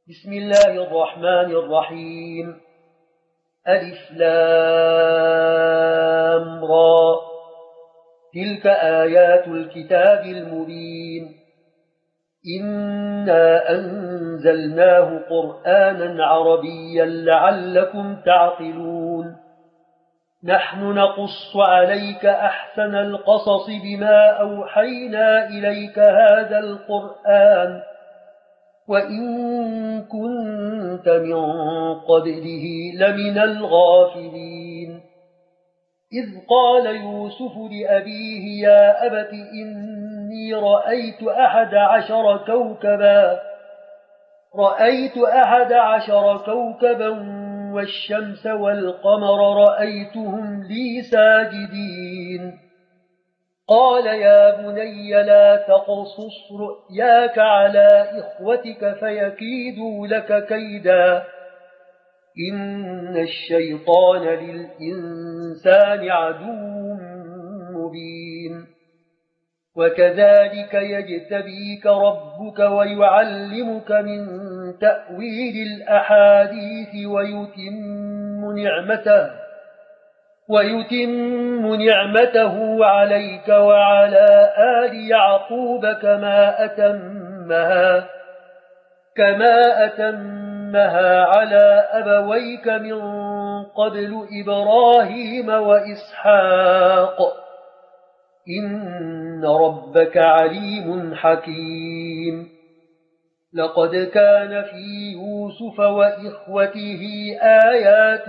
بسم الله الرحمن الرحيم. ألف لام را. تلك آيات الكتاب المبين. إنا أنزلناه قرآنا عربيا لعلكم تعقلون. نحن نقص عليك أحسن القصص بما أوحينا إليك هذا القرآن وإن كنت من قبله لمن الغافلين. إذ قال يوسف لأبيه يا أبت إني رأيت أحد عشر كوكبا والشمس والقمر رأيتهم لي ساجدين. قال يا بني لا تقصص رؤياك على إخوتك فيكيدوا لك كيدا إن الشيطان للإنسان عدو مبين. وكذلك يجتبيك ربك ويعلمك من تأويل الأحاديث ويتم نعمته عليك وعلى آل يعقوب كما أتمها على أبويك من قبل إبراهيم وإسحاق إن ربك عليم حكيم. لقد كان في يوسف وإخوته آيات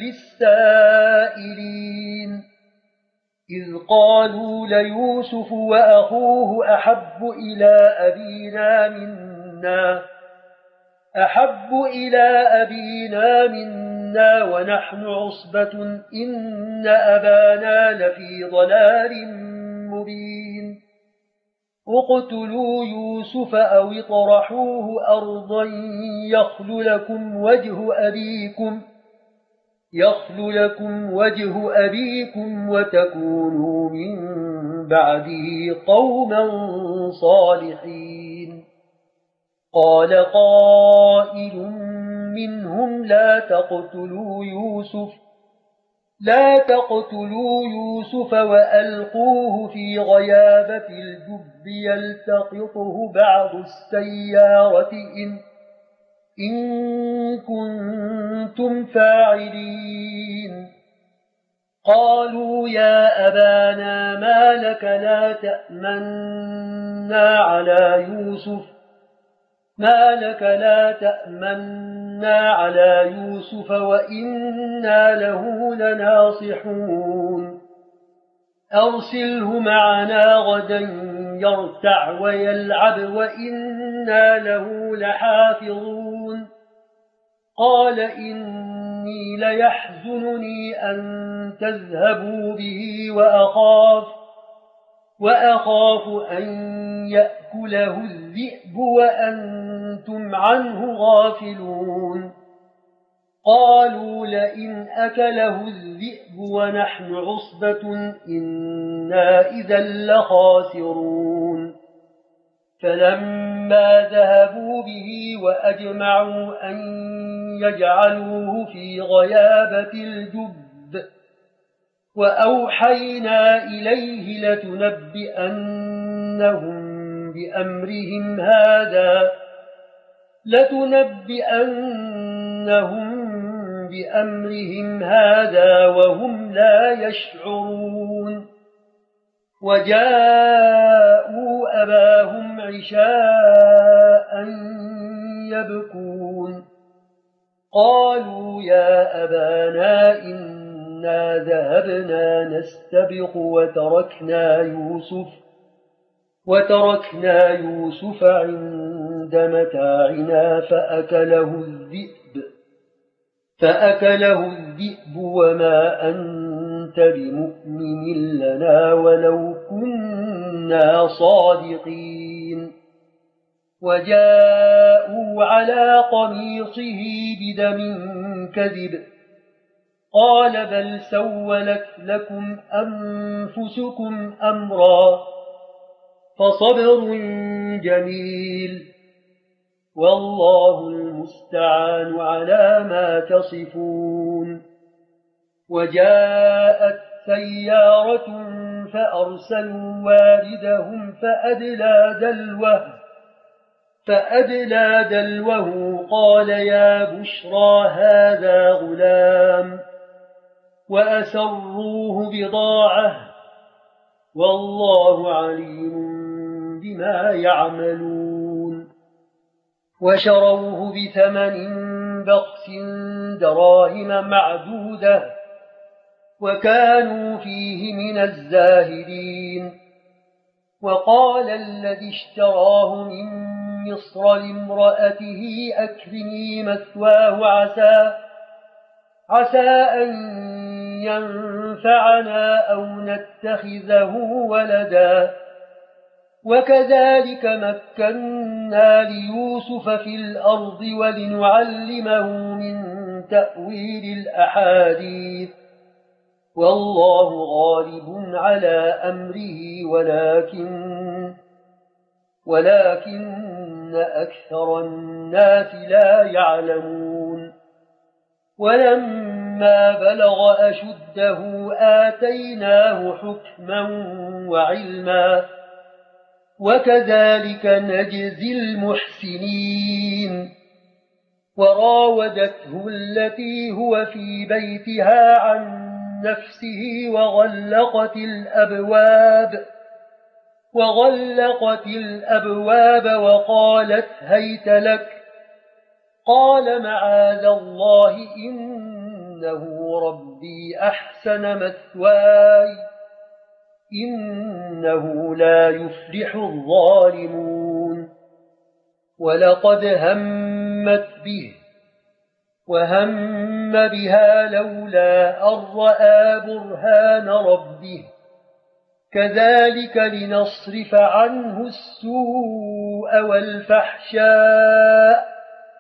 للسائلين إذ قالوا ليوسف وأخوه أحب إلى أبينا منا ونحن عصبة إن أبانا لفي ضلال مبين. اقتلوا يوسف أو اطرحوه أرضا يخل لكم وجه أبيكم وتكونوا من بعده قوما صالحين. قال قائل منهم لا تقتلوا يوسف وألقوه في غيابة الجب يلتقطه بعض السيارة إن كنتم فاعلين. قالوا يا أبانا ما لك لا تأمنا على يوسف وإنا له لناصحون. أرسله معنا غدا يرتع ويلعب وإنا له لحافظون. قال إني ليحزنني أن تذهبوا به وأخاف أن يأكله الذئب وأنتم عنه غافلون. قالوا لئن أكله الذئب ونحن عصبة إنا إذا لخاسرون. فلما ذهبوا به وأجمعوا أن يجعلوه في غيابة الجب وأوحينا إليه لتنبئنهم بأمرهم هذا وهم لا يشعرون. وجاءوا أباهم عشاء يبكون. قالوا يا أبانا إنا ذهبنا نستبق وتركنا يوسف عند متاعنا فأكله الذئب وما أنت بمؤمن لنا ولو كنا صادقين. وجاءوا على قميصه بدم كذب. قال بل سولت لكم أنفسكم أمرا فصبر جميل والله المستعان المستعان على ما تصفون. وجاءت سيارة فأرسلوا واردهم فأدلى دلوه قال يا بشرى هذا غلام وأسروه بضاعة والله عليم بما يعملون. وشروه بثمن بخس دراهم معدودة وكانوا فيه من الزاهدين. وقال الذي اشتراه من مصر لامرأته أكرمي مثواه عسى أن ينفعنا أو نتخذه ولدا. وكذلك مكنا ليوسف في الأرض ولنعلمه من تأويل الأحاديث والله غالب على أمره ولكن أكثر الناس لا يعلمون. ولما بلغ أشده آتيناه حكما وعلما وكذلك نجزي المحسنين. وراودته التي هو في بيتها عن نفسه وغلقت الأبواب وقالت هيت لك قال معاذ الله إنه ربي أحسن مثواي إنه لا يفلح الظالمون. ولقد همت به وهم بها لولا أن رأى برهان ربه كذلك لنصرف عنه السوء والفحشاء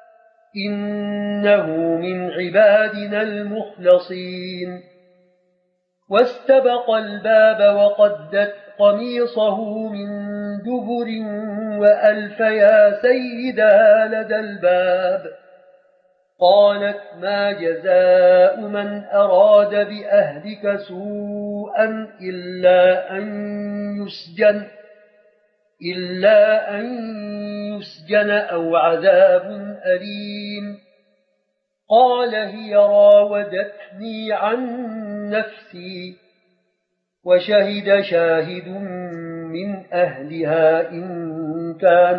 إنه من عبادنا المخلصين. واستبق الباب وقدت قميصه من دبر وألف يا سيدها لدى الباب. قالت ما جزاء من أراد بأهلك سوءا إلا أن يسجن أو عذاب أليم. قال هي راودتني عن نفسي وشهد شاهد من أهلها إن كان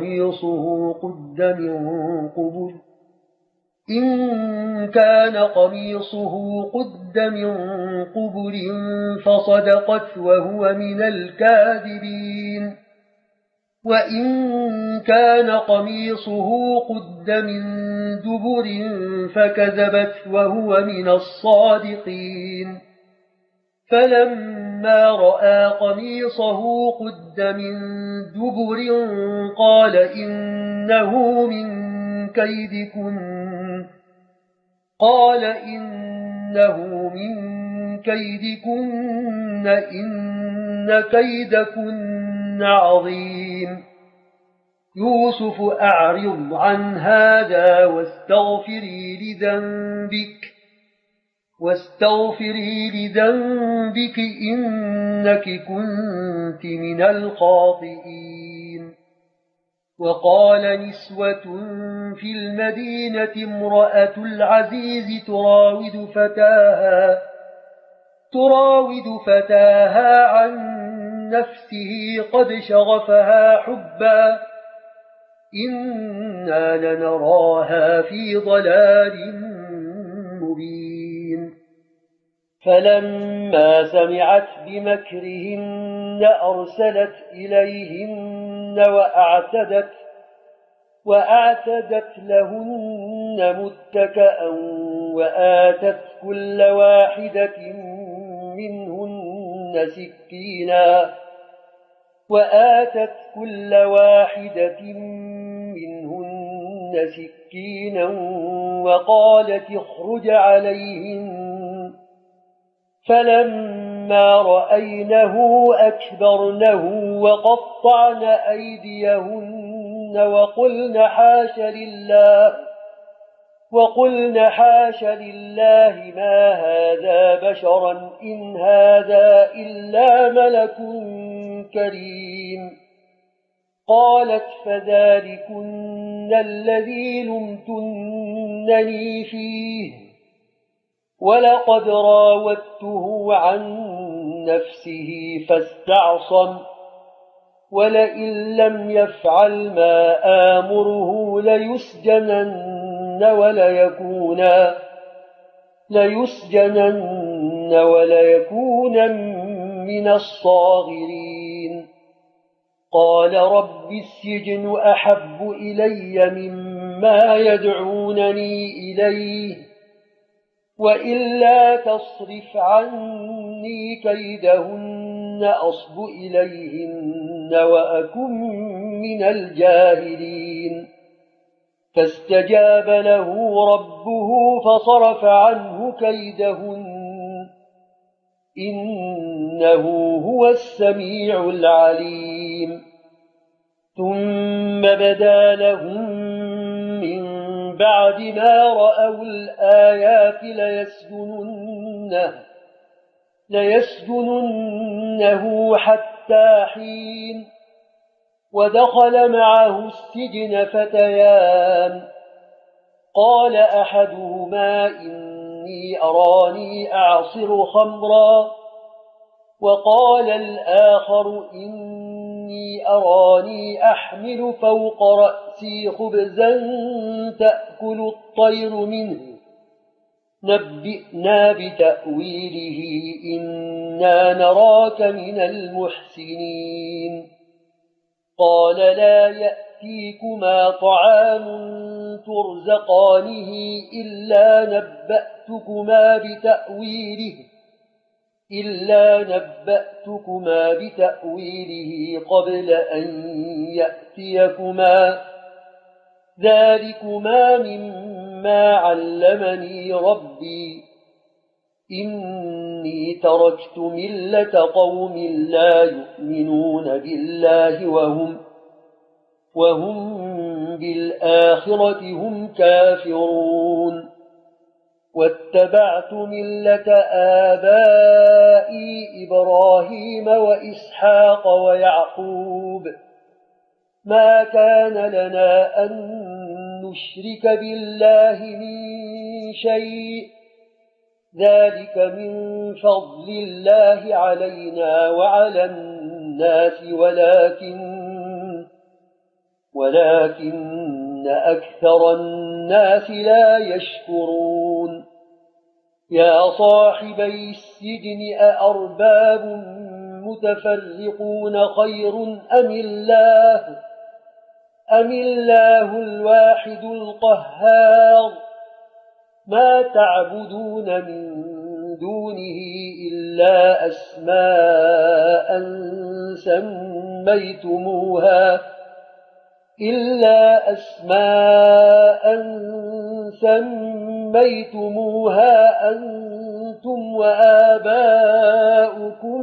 قميصه قد من قبل فصدقت وهو من الكاذبين وإن كان قميصه قد من دبر فكذبت وهو من الصادقين. فلما رأى قميصه قد من دبر قال إنه من كيدكن إن كيدكن عظيم. يوسف أعرض عن هذا واستغفري لذنبك إنك كنت من الخاطئين. وقال نسوة في المدينة امرأة العزيز تراود فتاها عن نفسه قد شغفها حبا إنا لنراها في ضلال مبين. فلما سمعت بمكرهن أرسلت إليهن وأعتدت لهن متكأ وآتت كل واحدة منهن سكينا وقالت اخرج عليهن. فلما رأينه أكبرنه وقطعن أيديهن وقلن وقلن حاش لله ما هذا بشرا إن هذا إلا ملك كريم قالت فذلكن الذي لمتنني فيه ولقد راودته عن نفسه فاستعصم ولئن لم يفعل ما آمره ليسجنن وليكون من الصاغرين قال رب السجن أحب إلي مما يدعونني إليه وإلا تصرف عني كيدهن أصب إليهن وأكن من الجاهلين فاستجاب له ربه فصرف عنه كيدهن إنه هو السميع العليم ثم بدا لهم من بعد ما رأوا الآيات ليسجننه حتى حين ودخل معه السجن فتيان قال أحدهما إني أراني أعصر خمرا وقال الآخر إني أراني أحمل فوق رأسي خبزا تأكل الطير منه نبئنا بتأويله إنا نراك من المحسنين قال لا يأتيكما طعام ترزقانه إلا نبأتكما بتأويله قبل أن يأتيكما ذلكما مما علمني ربي إني تركت ملة قوم لا يؤمنون بالله وهم بالآخرة هم كافرون واتبعت ملة آبائي إبراهيم وإسحاق ويعقوب ما كان لنا أن نشرك بالله من شيء ذلك من فضل الله علينا وعلى الناس ولكن أكثر الناس لا يشكرون يا صاحبي السجن أأرباب متفرقون خير أم الله الواحد القهار ما تعبدون من دونه إلا أسماء سميتموها أنتم وآباؤكم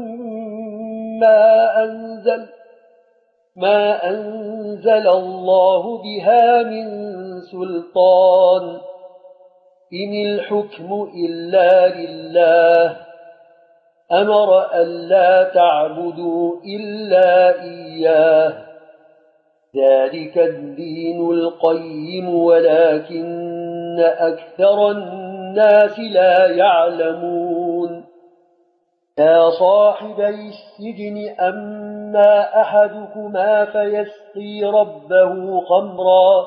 ما أنزل الله بها من سلطان إن الحكم إلا لله أمر ألا تعبدوا إلا إياه ذلك الدين القيم ولكن أكثر الناس لا يعلمون يا صاحبي السجن أما أحدكما فيسقي ربه خمرا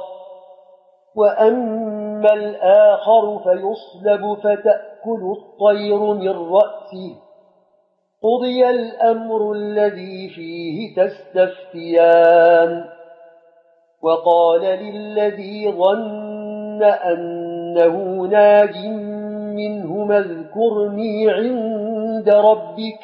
وأما الآخر فيصلب فتأكل الطير من رأسه قضي الأمر الذي فيه تستفتيان وقال للذي ظن أنه ناج منهما اذكرني عند ربك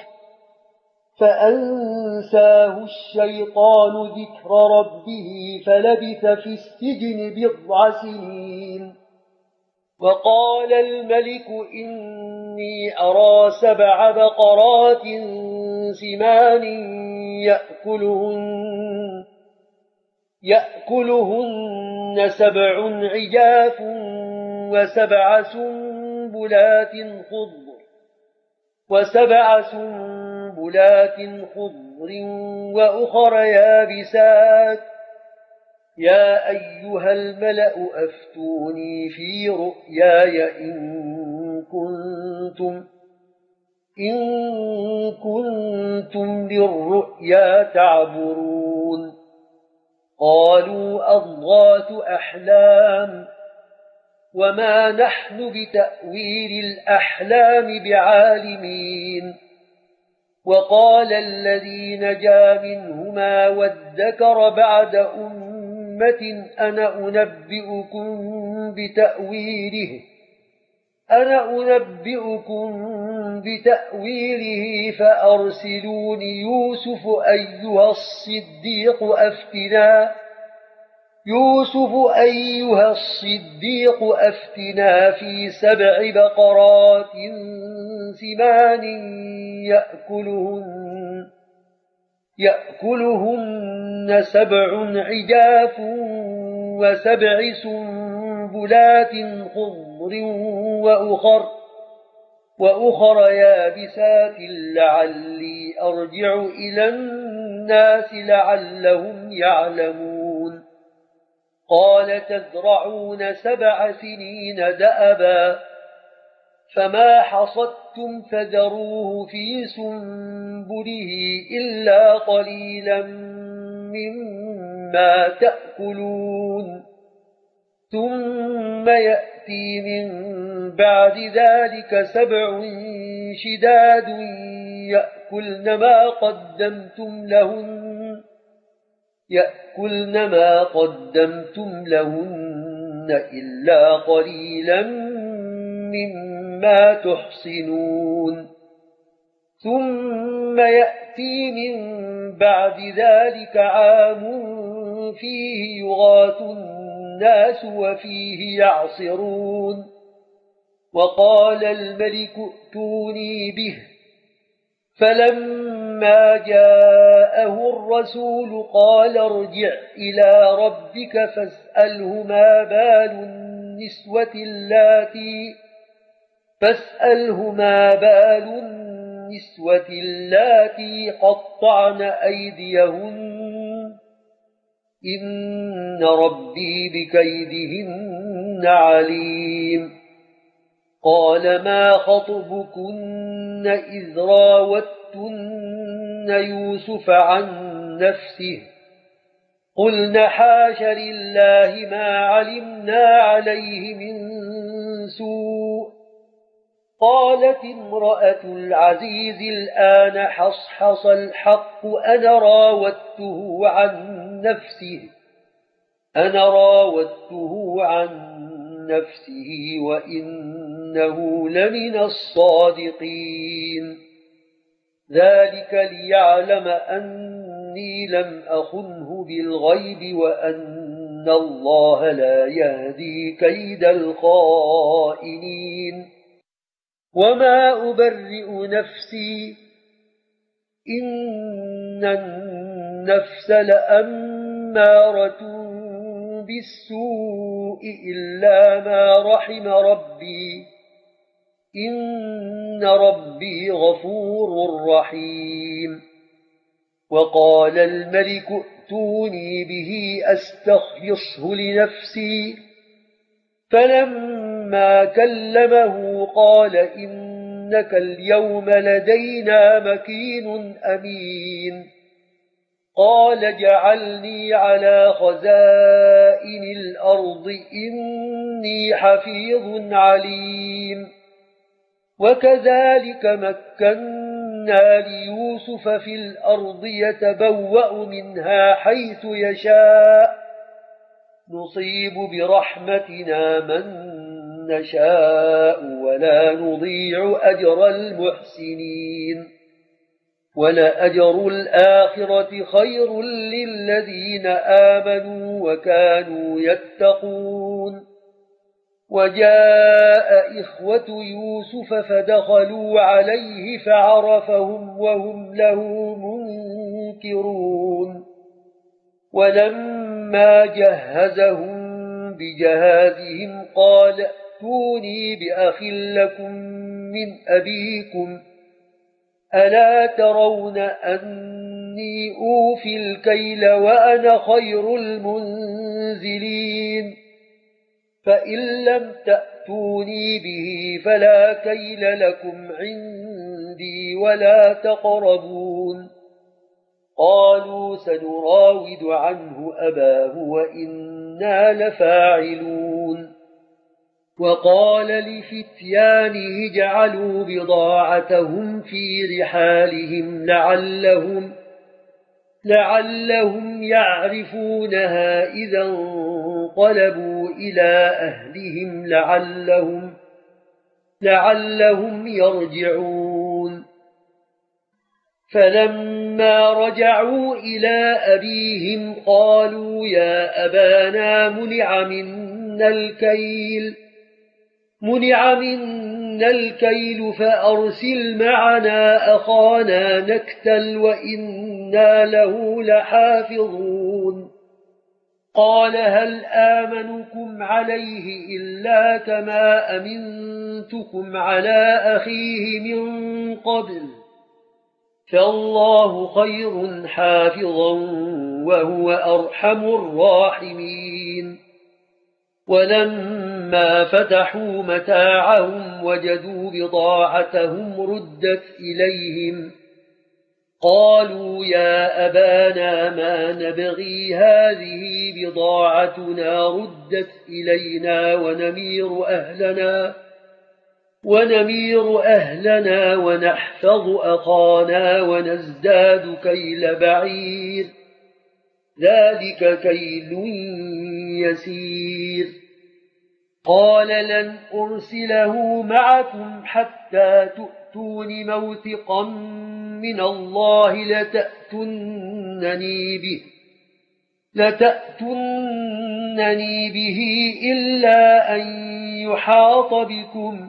فأنساه الشيطان ذكر ربه فلبث في السجن 9 سنين وقال الملك إني أرى 7 بقرات سمان يأكلهن 7 عجاف وسبع سنبلات خضر وأخر يابسات يا أيها الملأ أفتوني في رؤياي إن كنتم للرؤيا تعبرون قالوا أضغاث أحلام وما نحن بتأويل الأحلام بعالمين وقال الذي نجا منهما وادكر بعد أمة أنا أنبئكم بتأويله فأرسلون يوسف أيها الصديق أفتنا في 7 بقرات سمان يأكلهن 7 عجاف و7 سنبلات خضر وأخر يابسات لعلي أرجع إلى الناس لعلهم يعلمون قال تزرعون 7 سنين دأبا فما حصدتم فذروه في سنبله إلا قليلا مما تأكلون ثم يأتي من بعد ذلك 7 شداد يأكلن ما قدمتم لهن إلا قليلا مما تحصنون ثم يأتي من بعد ذلك عام فيه يغاث الناس وفيه يعصرون وقال الملك ائتوني به فلما جاءه الرسول قال ارجع إلى ربك فاسأله ما بال النسوة اللاتي قطعن أيديهن إن ربي بكيدهن عليم قال ما خطبكن إذ راوتن يوسف عن نفسه قلن حاش لله ما علمنا عليه من سوء قالت امرأة العزيز الآن حصحص الحق أنا راودته عن نفسه وإنه لمن الصادقين ذلك ليعلم أني لم أخنه بالغيب وأن الله لا يهدي كيد الخائنين وما أبرئ نفسي إن النفس لأمارة بالسوء إلا ما رحم ربي إن ربي غفور رحيم وقال الملك ائتوني به أستخلصه لنفسي فلما كلمه قال إنك اليوم لدينا مكين أمين قال جعلني على خزائن الأرض إني حفيظ عليم وكذلك مكنا ليوسف في الأرض يتبوأ منها حيث يشاء نصيب برحمتنا من نشاء ولا نضيع أجر المحسنين ولأجر الآخرة خير للذين آمنوا وكانوا يتقون وجاء إخوة يوسف فدخلوا عليه فعرفهم وهم له منكرون ولما جهزهم بجهازهم ائتوني بأخ لكم من أبيكم ألا ترون أني أوفي الكيل وأنا خير المنزلين فإن لم تأتوني به فلا كيل لكم عندي ولا تقربون قالوا سنراود عنه أباه وإنا لفاعلون وقال لفتيانه اجعلوا بضاعتهم في رحالهم لعلهم يعرفونها إذا انقلبوا إلى أهلهم لعلهم يرجعون فلما رجعوا إلى أبيهم قالوا يا أبانا منع منا الكيل فأرسل معنا أخانا نكتل وإنا له لحافظون قال هل آمنكم عليه إلا كما أمنتكم على أخيه من قبل فالله خير حافظا وهو أرحم الراحمين ولما فتحوا متاعهم وجدوا بضاعتهم ردت إليهم قالوا يا أبانا ما نبغي هذه بضاعتنا ردت إلينا ونمير أهلنا ونحفظ أخانا ونزداد كيل بعير ذلك كيل يسير قال لن أرسله معكم حتى تؤتون موثقا من الله لتأتونني به إلا أن يحاط بكم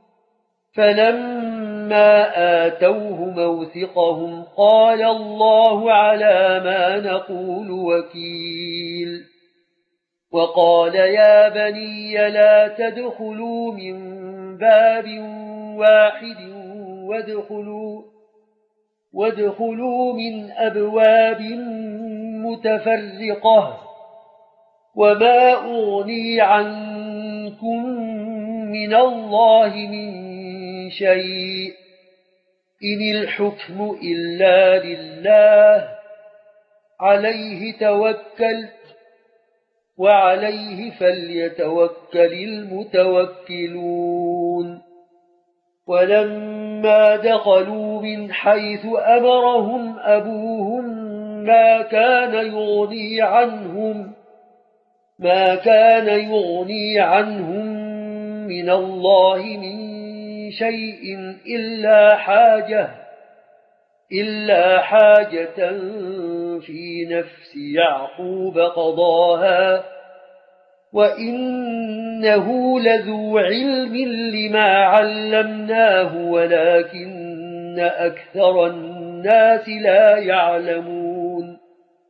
فلما آتوه موثقهم قال الله على ما نقول وكيل وقال يا بني لا تدخلوا من باب واحد وادخلوا من أبواب متفرقة وما أغني عنكم من الله من شيء إن الحكم إلا لله عليه توكلت وعليه فليتوكل المتوكلون ولما دخلوا من حيث أمرهم أبوهم ما كان يغني عنهم من الله من شيء إلا حاجة في نفس يعقوب قضاها وإنه لذو علم لما علمناه ولكن أكثر الناس لا يعلمون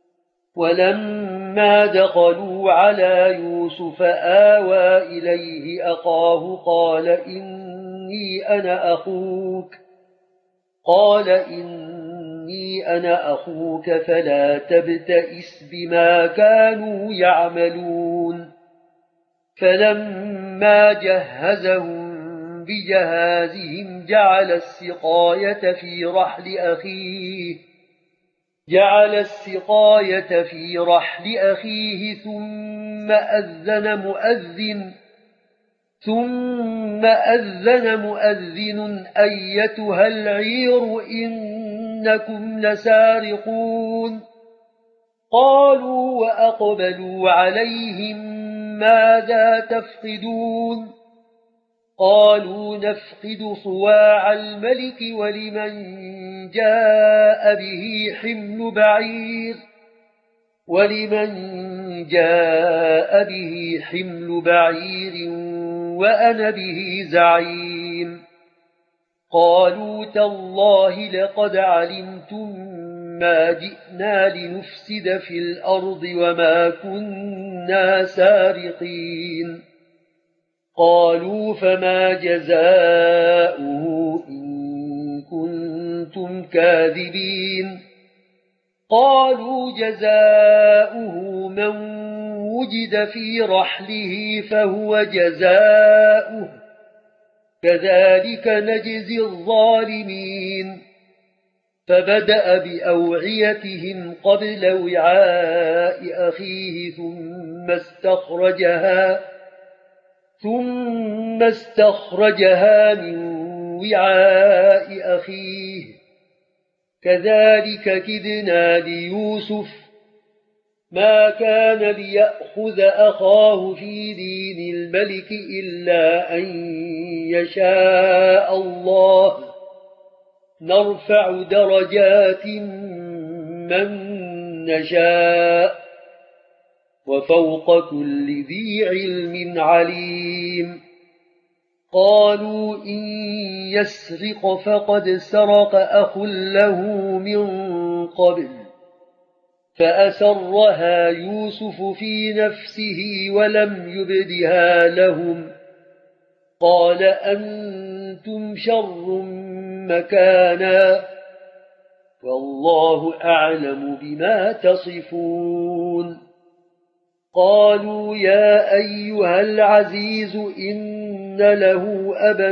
ولما دخلوا على يوسف آوى إليه أخاه قال إني أنا أخوك فلا تبتئس بما كانوا يعملون فلما جهزهم بجهازهم جعل السقاية في رحل أخيه ثم أذن مؤذن أيتها العير إنكم لسارقون قالوا وأقبلوا عليهم ماذا تفقدون قالوا نفقد صواع الملك ولمن جاء به حمل بعير وأنا به زعيم قالوا تالله لقد علمتم ما جئنا لنفسد في الأرض وما كنا سارقين قالوا فما جزاؤه إن كنتم كاذبين قالوا جزاؤه من وجد في رحله فهو جزاؤه كذلك نجزي الظالمين فبدأ بأوعيتهم قبل وعاء أخيه ثم استخرجها من وعاء أخيه كذلك كدنا ليوسف ما كان ليأخذ أخاه في دين الملك إلا أن يشاء الله نرفع درجات من نشاء وفوق كل ذي علم عليم قالوا إن يسرق فقد سرق أخ له من قبل فأسرها يوسف في نفسه ولم يبدها لهم قال أنتم شر مكانا والله أعلم بما تصفون قالوا يا أيها العزيز إن له أبا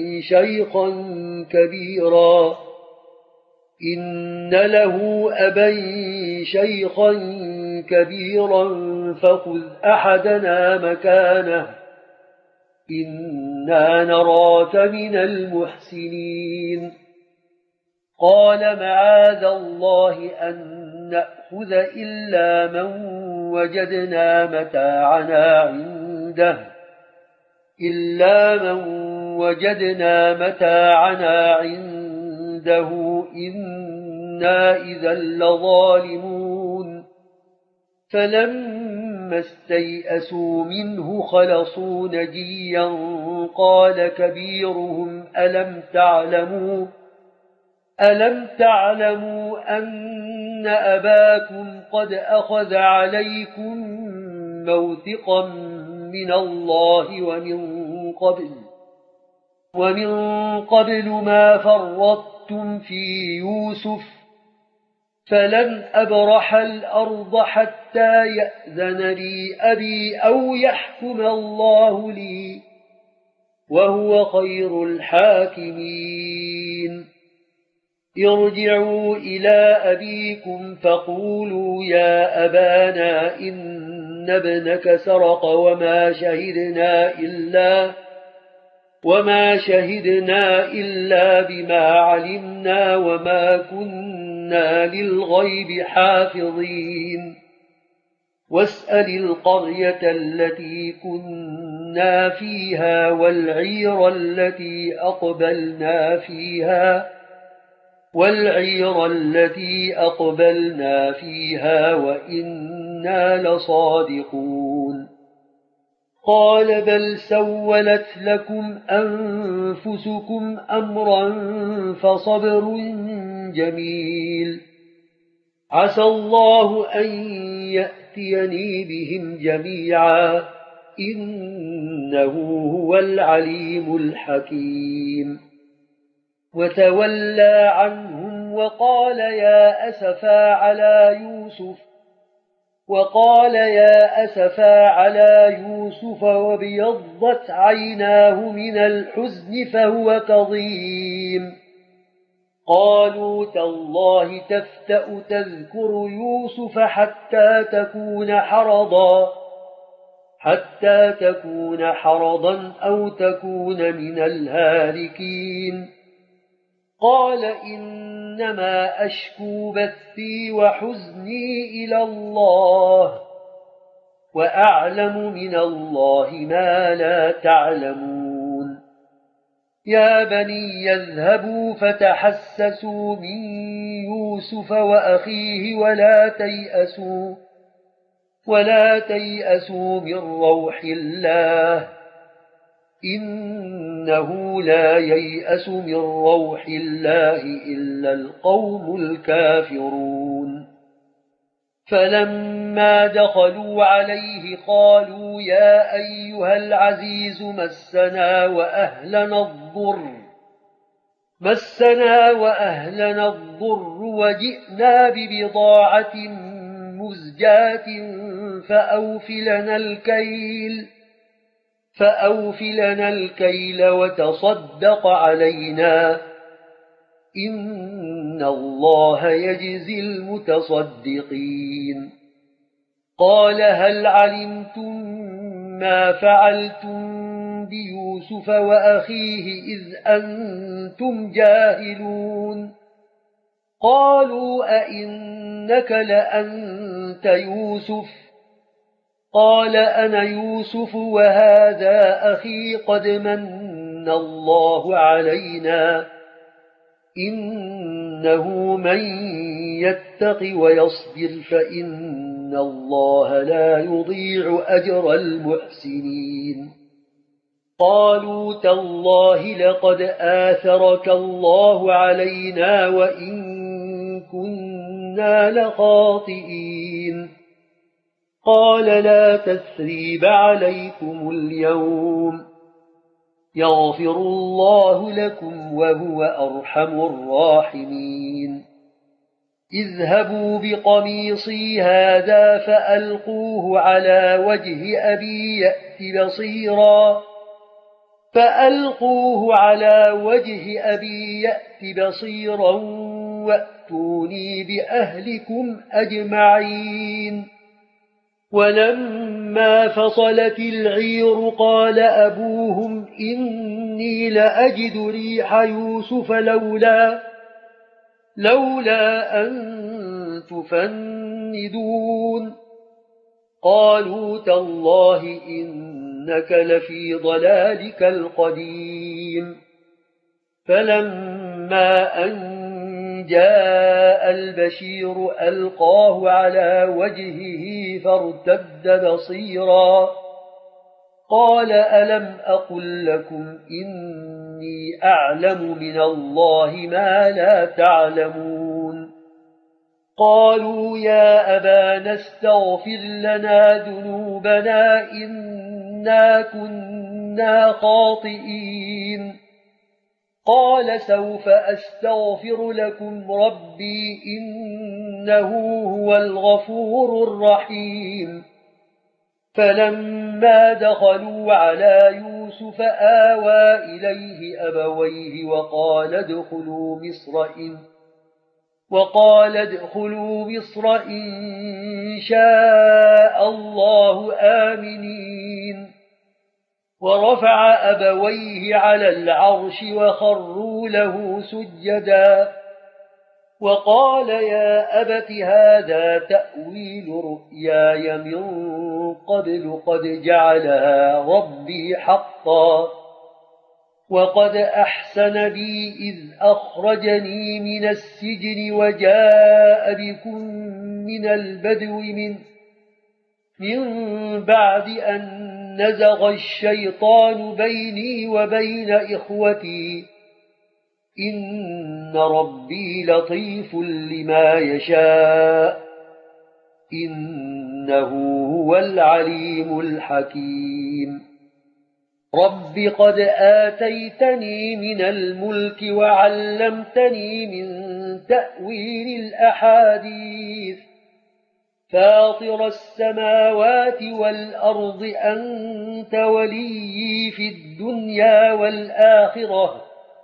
شيخا كبيرا فخذ أحدنا مكانه إنا نراك من المحسنين قال معاذ الله أن نأخذ إلا من وجدنا متاعنا عنده إنا إذا لظالمون فلما استيئسوا منه خلصوا نجيا قال كبيرهم ألم تعلموا أن أباكم قد أخذ عليكم موثقا من الله ومن قبل ما فرطتم في يوسف فلن أبرح الأرض حتى يأذن لي أبي أو يحكم الله لي وهو خير الحاكمين ارجعوا إلى أبيكم فقولوا يا أبانا إن ابنك سرق وما شهدنا إلا بما علمنا وما كنا للغيب حافظين واسأل القرية التي كنا فيها والعير التي أقبلنا فيها وإنا لصادقون قال بل سولت لكم أنفسكم أمرا فصبر جميل عسى الله أن يأتيني بهم جميعا إنه هو العليم الحكيم وتولى عنهم وقال يا أسفا على يوسف وابيضت عيناه من الحزن فهو كظيم قالوا تالله تفتأ تذكر يوسف حتى تكون حرضا أو تكون من الهالكين قال إنما أشكو بثي وحزني إلى الله وأعلم من الله ما لا تعلمون يا بني يذهبوا فتحسسوا من يوسف وأخيه ولا تيأسوا من روح الله إنه لا ييأس من روح الله إلا القوم الكافرون فلما دخلوا عليه قالوا يا أيها العزيز مسنا وأهلنا الضر وجئنا ببضاعة مزجاة فأوفلنا الكيل وتصدق علينا إن الله يجزي المتصدقين. قال هل علمتم ما فعلتم بيوسف وأخيه إذ أنتم جاهلون؟ قالوا أئنك لأنت يوسف؟ قال أنا يوسف وهذا أخي قد من الله علينا إنه من يتق ويصبر فإن الله لا يضيع أجر المحسنين. قالوا تالله لقد آثرك الله علينا وإن كنا لخاطئين. قال لا تثريب عليكم اليوم يغفر الله لكم وهو أرحم الراحمين. اذهبوا بقميصي هذا فألقوه على وجه أبي يأت بصيرا وأتوني بأهلكم أجمعين. ولما فصلت العير قال أبوهم إني لأجد ريح يوسف لولا أن تفندون. قالوا تالله إنك لفي ضلالك القديم. فلما أن جاء البشير ألقاه على وجهه فارتد بصيرا قال ألم أقل لكم إني أعلم من الله ما لا تعلمون؟ قالوا يا أبانا استغفر لنا ذنوبنا إنا كنا خاطئين. قال سوف أستغفر لكم ربي إنه هو الغفور الرحيم. فلما دخلوا على يوسف آوى إليه أبويه وقال ادخلوا مصر إن شاء الله آمنين. ورفع أبويه على العرش وخروا له سجدا وقال يا أبت هذا تأويل رؤياي من قبل قد جعلها ربي حقا وقد أحسن بي إذ أخرجني من السجن وجاء بكم من البدو من بعد أن نزغ الشيطان بيني وبين إخوتي إن ربي لطيف لما يشاء إنه هو العليم الحكيم. رب قد آتيتني من الملك وعلمتني من تأويل الأحاديث فاطر السماوات والأرض أنت وليي في الدنيا والآخرة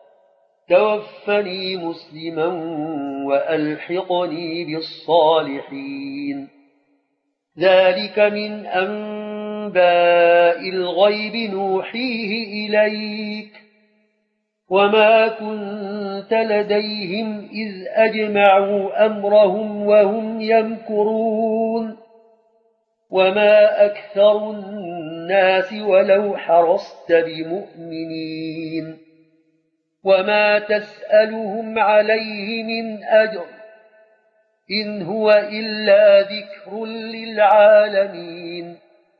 توفني مسلما وألحقني بالصالحين. ذلك من أنباء الغيب نوحيه إليك وما كنت لديهم إذ أجمعوا أمرهم وهم يمكرون. وما أكثر الناس ولو حرصت بمؤمنين وما تسألهم عليه من أجر إن هو إلا ذكر للعالمين.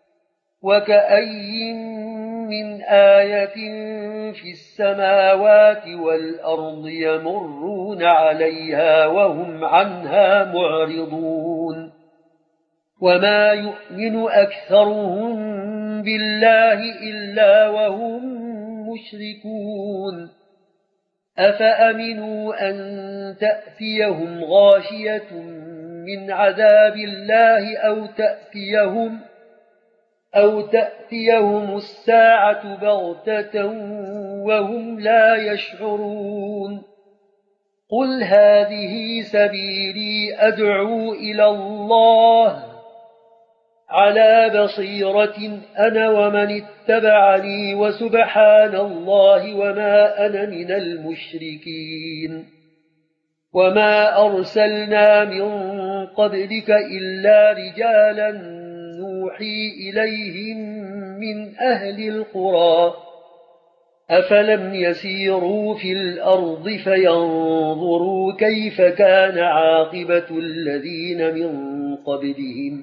وكأي من آية في السماوات والأرض يمرون عليها وهم عنها معرضون. وما يؤمن أكثرهم بالله إلا وهم مشركون أفأمنوا أن تأتيهم غاشية من عذاب الله أو تأتيهم الساعة بغتة وهم لا يشعرون قل هذه سبيلي أدعو إلى الله على بصيرة أنا ومن اتبعني وسبحان الله وما أنا من المشركين وما أرسلنا من قبلك إلا رجالا نوحي إليهم من أهل القرى أفلم يسيروا في الأرض فينظروا كيف كان عاقبة الذين من قبلهم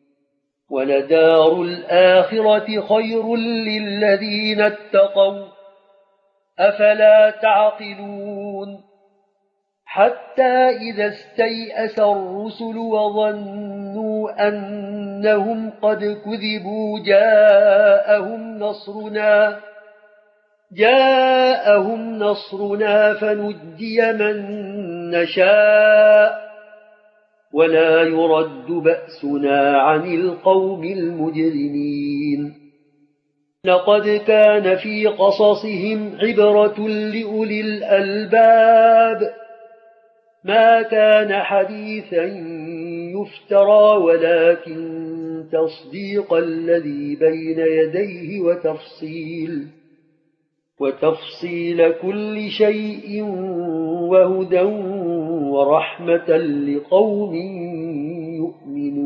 ولدار الآخرة خير للذين اتقوا أفلا تعقلون حتى إذا استيأس الرسل وظنوا أنهم قد كذبوا جاءهم نصرنا فنجي من نشاء ولا يرد بأسنا عن القوم المجرمين لقد كان في قصصهم عبرة لأولي الألباب ما كان حديثا يفترى ولكن تصديق الذي بين يديه وتفصيل كل شيء وهدى ورحمة لقوم يؤمنون